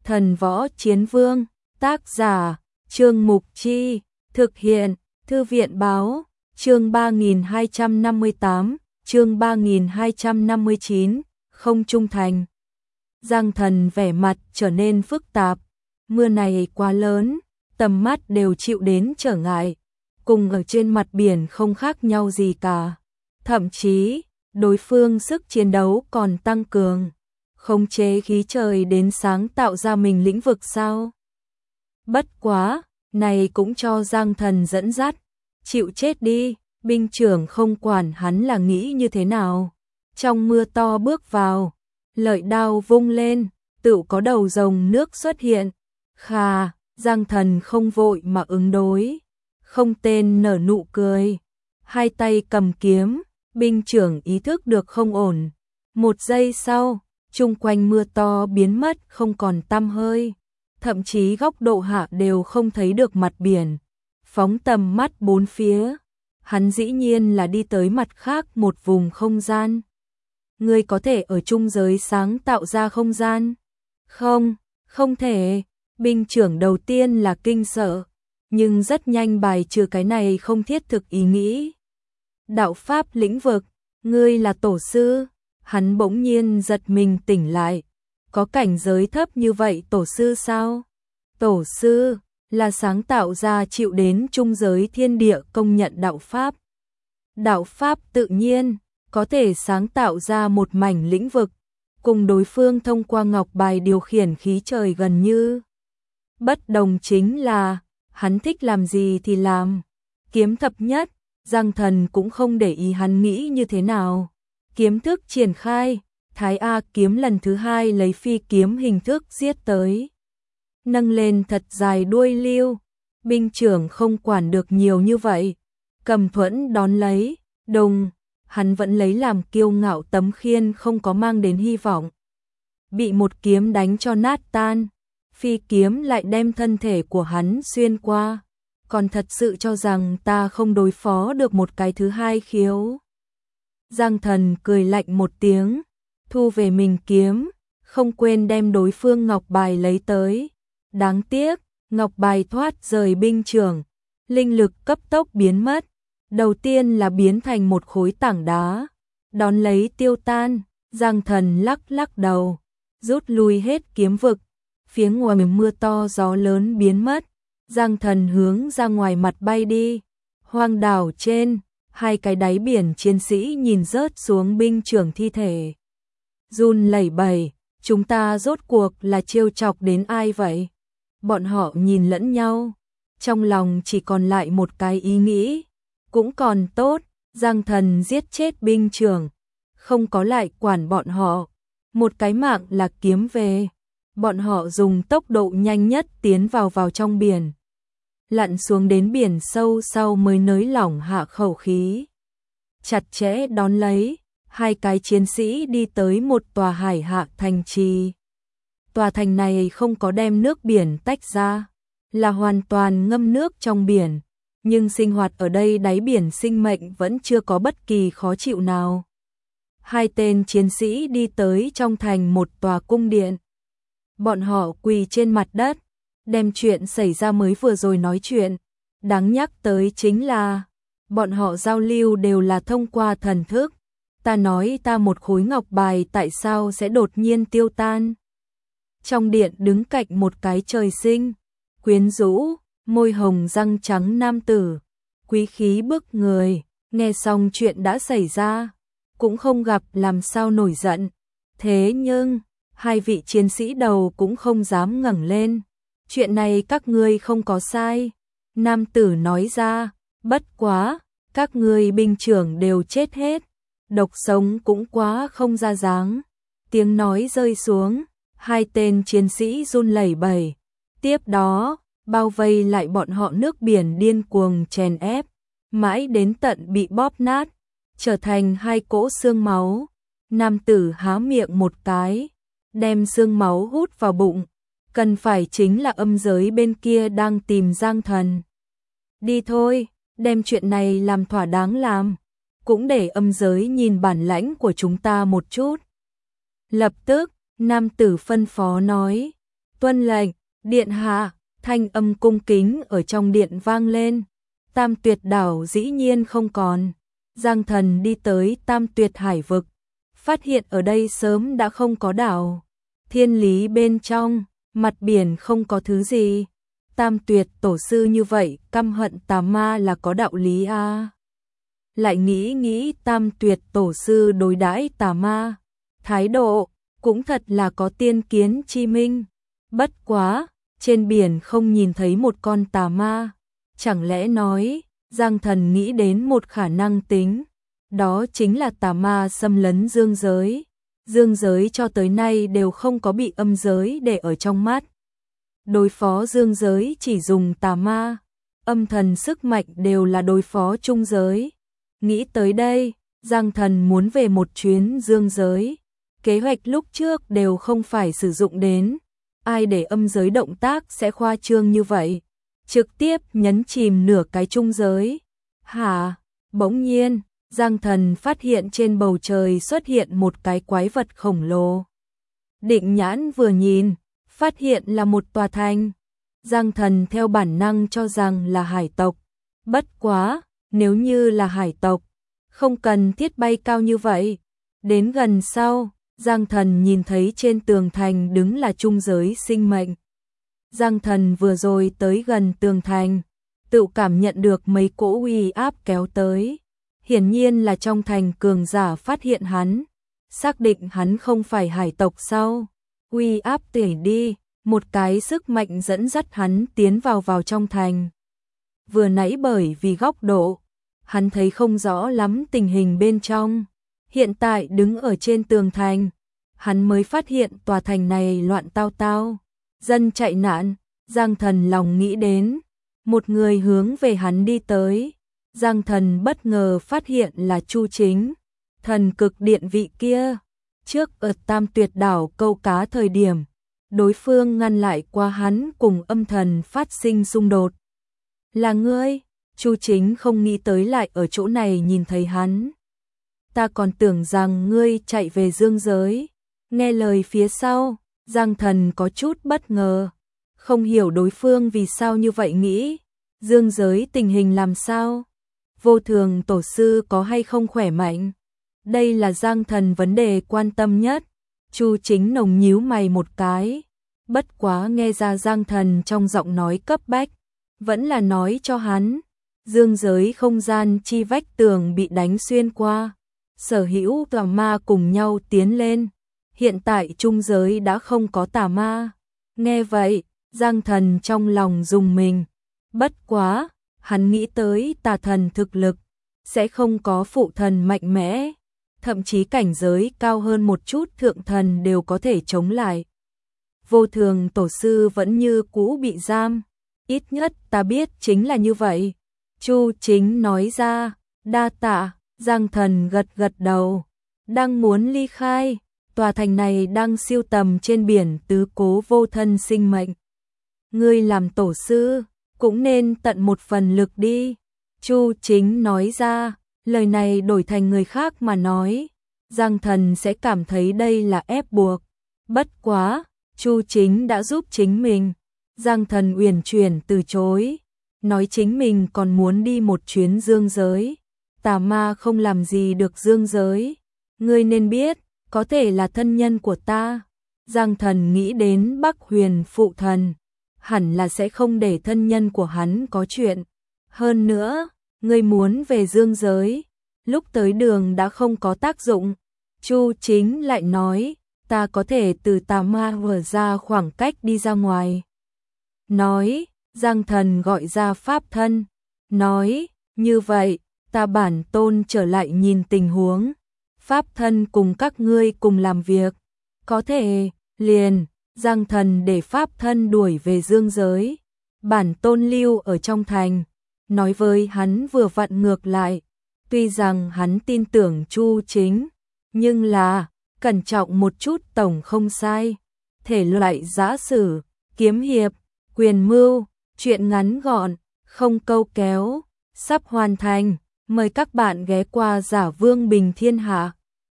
Thần Võ Chiến Vương, tác giả, Trương Mục Chi, thực hiện, Thư viện Báo, chương 3258, chương 3259, không trung thành. Giang Thần vẻ mặt trở nên phức tạp, mưa này quá lớn, tầm mắt đều chịu đến trở ngại, cùng ở trên mặt biển không khác nhau gì cả. Thậm chí, đối phương sức chiến đấu còn tăng cường, khống chế khí trời đến sáng tạo ra mình lĩnh vực sao. Bất quá, này cũng cho Giang Thần dẫn dắt, chịu chết đi, binh trưởng không quản hắn là nghĩ như thế nào. Trong mưa to bước vào, lợi đao vung lên, tự có đầu rồng nước xuất hiện. Khà, Giang Thần không vội mà ứng đối, không tên nở nụ cười, hai tay cầm kiếm, binh trưởng ý thức được không ổn. Một giây sau, chung quanh mưa to biến mất không còn tăm hơi, thậm chí góc độ hạ đều không thấy được mặt biển. Phóng tầm mắt bốn phía, hắn dĩ nhiên là đi tới mặt khác một vùng không gian. Ngươi có thể ở trung giới sáng tạo ra không gian? Không, không thể. Binh trưởng đầu tiên là kinh sợ, nhưng rất nhanh bài trừ cái này không thiết thực ý nghĩ. Đạo pháp lĩnh vực, ngươi là tổ sư? Hắn bỗng nhiên giật mình tỉnh lại. Có cảnh giới thấp như vậy tổ sư sao? Tổ sư là sáng tạo ra chịu đến trung giới thiên địa công nhận đạo pháp. Đạo pháp tự nhiên có thể sáng tạo ra một mảnh lĩnh vực, cùng đối phương thông qua ngọc bài điều khiển khí trời gần như. Bất đồng chính là, hắn thích làm gì thì làm. Kiếm thập nhất, Giang Thần cũng không để ý hắn nghĩ như thế nào. Kiếm thức triển khai, Thái A kiếm lần thứ hai lấy phi kiếm hình thức giết tới. Nâng lên thật dài đuôi lưu, binh trưởng không quản được nhiều như vậy. Cầm thuẫn đón lấy, đùng, hắn vẫn lấy làm kiêu ngạo tấm khiên không có mang đến hy vọng. Bị một kiếm đánh cho nát tan, phi kiếm lại đem thân thể của hắn xuyên qua. Còn thật sự cho rằng ta không đối phó được một cái thứ hai khiếu. Giang Thần cười lạnh một tiếng, thu về mình kiếm, không quên đem đối phương ngọc bài lấy tới. Đáng tiếc, ngọc bài thoát rời binh trưởng, linh lực cấp tốc biến mất. Đầu tiên là biến thành một khối tảng đá, đón lấy tiêu tan. Giang Thần lắc lắc đầu, rút lui hết kiếm vực. Phía ngoài mưa to gió lớn biến mất, Giang Thần hướng ra ngoài mặt bay đi. Hoang đảo trên, hai cái đáy biển chiến sĩ nhìn rớt xuống binh trưởng thi thể. Run lẩy bẩy, chúng ta rốt cuộc là trêu chọc đến ai vậy? Bọn họ nhìn lẫn nhau, trong lòng chỉ còn lại một cái ý nghĩ. Cũng còn tốt, Giang Thần giết chết binh trưởng, không có lại quản bọn họ. Một cái mạng là kiếm về. Bọn họ dùng tốc độ nhanh nhất tiến vào trong biển. Lặn xuống đến biển sâu sau mới nới lỏng hạ khẩu khí. Chặt chẽ đón lấy, hai cái chiến sĩ đi tới một tòa hải hạ thành trì. Tòa thành này không có đem nước biển tách ra, là hoàn toàn ngâm nước trong biển. Nhưng sinh hoạt ở đây đáy biển sinh mệnh vẫn chưa có bất kỳ khó chịu nào. Hai tên chiến sĩ đi tới trong thành một tòa cung điện. Bọn họ quỳ trên mặt đất, đem chuyện xảy ra mới vừa rồi nói chuyện. Đáng nhắc tới chính là, bọn họ giao lưu đều là thông qua thần thức. Ta nói ta một khối ngọc bài tại sao sẽ đột nhiên tiêu tan. Trong điện đứng cạnh một cái trời sinh, quyến rũ, môi hồng răng trắng nam tử, quý khí bức người, nghe xong chuyện đã xảy ra, cũng không gặp làm sao nổi giận. Thế nhưng, hai vị chiến sĩ đầu cũng không dám ngẩng lên. Chuyện này các ngươi không có sai. Nam tử nói ra, bất quá, các ngươi binh trưởng đều chết hết. Độc sống cũng quá không ra dáng. Tiếng nói rơi xuống, hai tên chiến sĩ run lẩy bẩy. Tiếp đó, bao vây lại bọn họ nước biển điên cuồng chèn ép, mãi đến tận bị bóp nát, trở thành hai cỗ xương máu. Nam tử há miệng một cái, đem xương máu hút vào bụng. Cần phải chính là âm giới bên kia đang tìm Giang Thần. Đi thôi, đem chuyện này làm thỏa đáng làm, cũng để âm giới nhìn bản lãnh của chúng ta một chút. Lập tức, nam tử phân phó nói, Tuân lệnh, điện hạ, thanh âm cung kính ở trong điện vang lên. Tam Tuyệt đảo dĩ nhiên không còn. Giang Thần đi tới Tam Tuyệt hải vực, phát hiện ở đây sớm đã không có đảo. Thiên lý bên trong, mặt biển không có thứ gì. Tam Tuyệt tổ sư như vậy, căm hận tà ma là có đạo lý a. Lại nghĩ Tam Tuyệt tổ sư đối đãi tà ma, thái độ cũng thật là có tiên kiến chi minh. Bất quá, trên biển không nhìn thấy một con tà ma. Chẳng lẽ nói, Giang Thần nghĩ đến một khả năng tính, đó chính là tà ma xâm lấn dương giới. Dương giới cho tới nay đều không có bị âm giới để ở trong mắt. Đối phó dương giới chỉ dùng tà ma, âm thần sức mạnh đều là đối phó trung giới. Nghĩ tới đây, Giang Thần muốn về một chuyến dương giới. Kế hoạch lúc trước đều không phải sử dụng đến. Ai để âm giới động tác sẽ khoa trương như vậy, trực tiếp nhấn chìm nửa cái trung giới. Hả? Bỗng nhiên, Giang Thần phát hiện trên bầu trời xuất hiện một cái quái vật khổng lồ. Định nhãn vừa nhìn, phát hiện là một tòa thành. Giang Thần theo bản năng cho rằng là hải tộc. Bất quá, nếu như là hải tộc, không cần thiết bay cao như vậy. Đến gần sau, Giang Thần nhìn thấy trên tường thành đứng là trung giới sinh mệnh. Giang Thần vừa rồi tới gần tường thành, tự cảm nhận được mấy cỗ uy áp kéo tới. Hiển nhiên là trong thành cường giả phát hiện hắn, xác định hắn không phải hải tộc sau. Uy áp tẩy đi, một cái sức mạnh dẫn dắt hắn tiến vào trong thành. Vừa nãy bởi vì góc độ, hắn thấy không rõ lắm tình hình bên trong. Hiện tại đứng ở trên tường thành, hắn mới phát hiện tòa thành này loạn tao tao, dân chạy nạn. Giang Thần lòng nghĩ đến, một người hướng về hắn đi tới. Giang Thần bất ngờ phát hiện là Chu Chính, thần cực điện vị kia. Trước ở Tam Tuyệt đảo câu cá thời điểm, đối phương ngăn lại qua hắn cùng âm thần phát sinh xung đột. Là ngươi? Chu Chính không nghĩ tới lại ở chỗ này nhìn thấy hắn. Ta còn tưởng rằng ngươi chạy về dương giới. Nghe lời phía sau, Giang Thần có chút bất ngờ, không hiểu đối phương vì sao như vậy nghĩ. Dương giới tình hình làm sao? Vô Thường tổ sư có hay không khỏe mạnh? Đây là Giang Thần vấn đề quan tâm nhất. Chu Chính nồng nhíu mày một cái. Bất quá nghe ra Giang Thần trong giọng nói cấp bách, vẫn là nói cho hắn. Dương giới không gian chi vách tường bị đánh xuyên qua. Sở hữu tà ma cùng nhau tiến lên. Hiện tại trung giới đã không có tà ma. Nghe vậy, Giang Thần trong lòng rùng mình. Bất quá, hắn nghĩ tới tà thần thực lực sẽ không có phụ thần mạnh mẽ, thậm chí cảnh giới cao hơn một chút thượng thần đều có thể chống lại. Vô Thường tổ sư vẫn như cũ bị giam, ít nhất ta biết chính là như vậy. Chu Chính nói ra. Đa tạ. Giang Thần gật đầu, đang muốn ly khai. Tòa thành này đang siêu tầm trên biển tứ cố vô thân sinh mệnh. Ngươi làm tổ sư, cũng nên tận một phần lực đi. Chu Chính nói ra, lời này đổi thành người khác mà nói, Giang Thần sẽ cảm thấy đây là ép buộc. Bất quá, Chu Chính đã giúp chính mình. Giang Thần uyển chuyển từ chối, nói chính mình còn muốn đi một chuyến dương giới. Tà ma không làm gì được dương giới. Ngươi nên biết, có thể là thân nhân của ta. Giang Thần nghĩ đến Bắc Huyền phụ thần, hẳn là sẽ không để thân nhân của hắn có chuyện. Hơn nữa, ngươi muốn về dương giới, lúc tới đường đã không có tác dụng. Chu Chính lại nói, ta có thể từ tà ma vở ra khoảng cách đi ra ngoài. Nói, Giang Thần gọi ra pháp thân, nói, như vậy, ta bản tôn trở lại nhìn tình huống. Pháp thân cùng các ngươi cùng làm việc. Có thể, liền, Giang Thần để pháp thân đuổi về dương giới. Bản tôn lưu ở trong thành, nói với hắn vừa vặn ngược lại. Tuy rằng hắn tin tưởng Chu Chính, nhưng là, cẩn trọng một chút tổng không sai. Thể loại giã sử, kiếm hiệp, quyền mưu, chuyện ngắn gọn, không câu kéo, sắp hoàn thành. Mời các bạn ghé qua Giả Vương Bình Thiên Hạ.